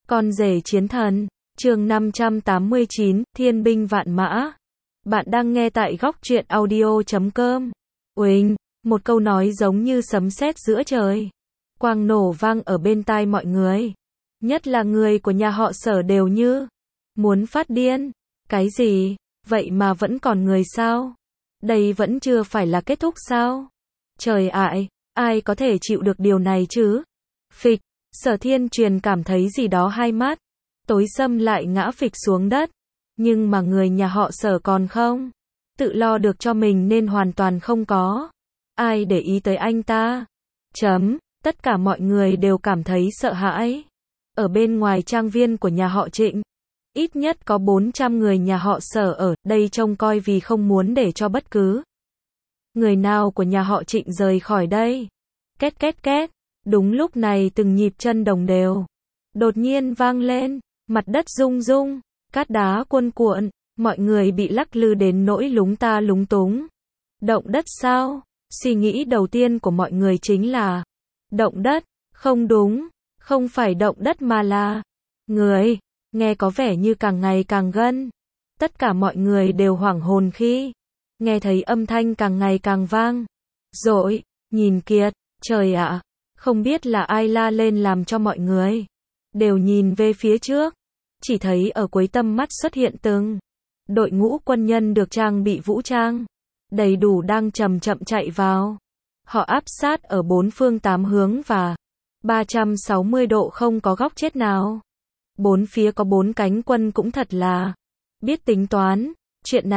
Con rể chiến thần, chương 589, Thiên binh vạn mã. Bạn đang nghe tại góc truyện audio.com. Uỳnh, một câu nói giống như sấm sét giữa trời. Quang nổ vang ở bên tai mọi người. Nhất là người của nhà họ Sở đều như muốn phát điên. Cái gì? Vậy mà vẫn còn người sao? Đây vẫn chưa phải là kết thúc sao? Trời ạ, ai có thể chịu được điều này chứ? Phịch, Sở Thiên Truyền cảm thấy gì đó hai mắt tối sầm lại ngã phịch xuống đất. Nhưng mà người nhà họ Sở còn không tự lo được cho mình nên hoàn toàn không có ai để ý tới anh ta. Tất cả mọi người đều cảm thấy sợ hãi. Ở bên ngoài trang viên của nhà họ Trịnh, ít nhất có 400 người nhà họ Sở ở đây trông coi vì không muốn để cho bất cứ người nào của nhà họ Trịnh rời khỏi đây. Két két két. Đúng lúc này từng nhịp chân đồng đều đột nhiên vang lên, mặt đất rung rung, cát đá cuồn cuộn, mọi người bị lắc lư đến nỗi lúng ta lúng túng. Động đất sao? Suy nghĩ đầu tiên của mọi người chính là động đất. Không đúng, không phải động đất mà là người. Nghe có vẻ như càng ngày càng gần. Tất cả mọi người đều hoảng hồn khi nghe thấy âm thanh càng ngày càng vang dội. Nhìn kìa, trời ạ, không biết là ai la lên làm cho mọi người đều nhìn về phía trước. Chỉ thấy ở cuối tầm mắt xuất hiện từng đội ngũ quân nhân được trang bị vũ trang đầy đủ đang chậm chậm chạy vào. Họ áp sát ở bốn phương tám hướng và 360 độ không có góc chết nào. Bốn phía có bốn cánh quân cũng thật là biết tính toán. Chuyện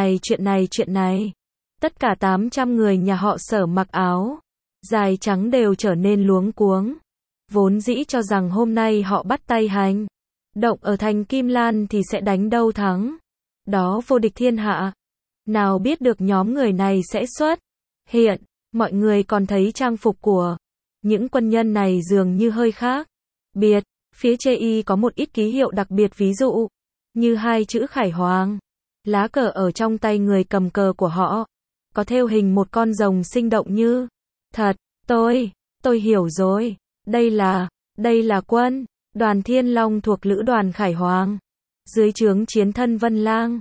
này. Tất cả 800 người nhà họ Sở mặc áo dài trắng đều trở nên luống cuống. Vốn dĩ cho rằng hôm nay họ bắt tay hành động ở thành Kim Lan thì sẽ đánh đâu thắng đó vô địch thiên hạ. Nào biết được nhóm người này sẽ xuất hiện. Mọi người còn thấy trang phục của những quân nhân này dường như hơi khác biệt. Phía trên y có một ít ký hiệu đặc biệt, ví dụ như hai chữ Khải Hoàng. Lá cờ ở trong tay người cầm cờ của họ có thêu hình một con rồng sinh động như thật. Tôi hiểu rồi. Đây là quân đoàn Thiên Long thuộc lữ đoàn Khải Hoàng, dưới trướng chiến thân Vân Lang.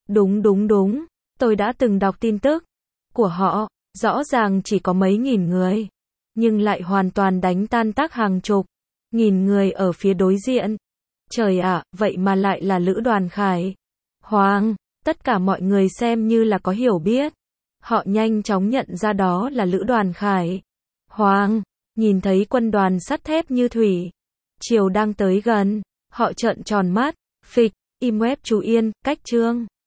Đúng. Tôi đã từng đọc tin tức của họ. Rõ ràng chỉ có mấy nghìn người, nhưng lại hoàn toàn đánh tan tác hàng chục nghìn người ở phía đối diện. Trời ạ, vậy mà lại là lữ đoàn Khải Hoàng. Tất cả mọi người xem như là có hiểu biết. Họ nhanh chóng nhận ra đó là lữ đoàn Khải Hoàng. Nhìn thấy quân đoàn sắt thép như thủy triều đang tới gần, họ trợn tròn mắt. Phịch, im web chú yên, cách chương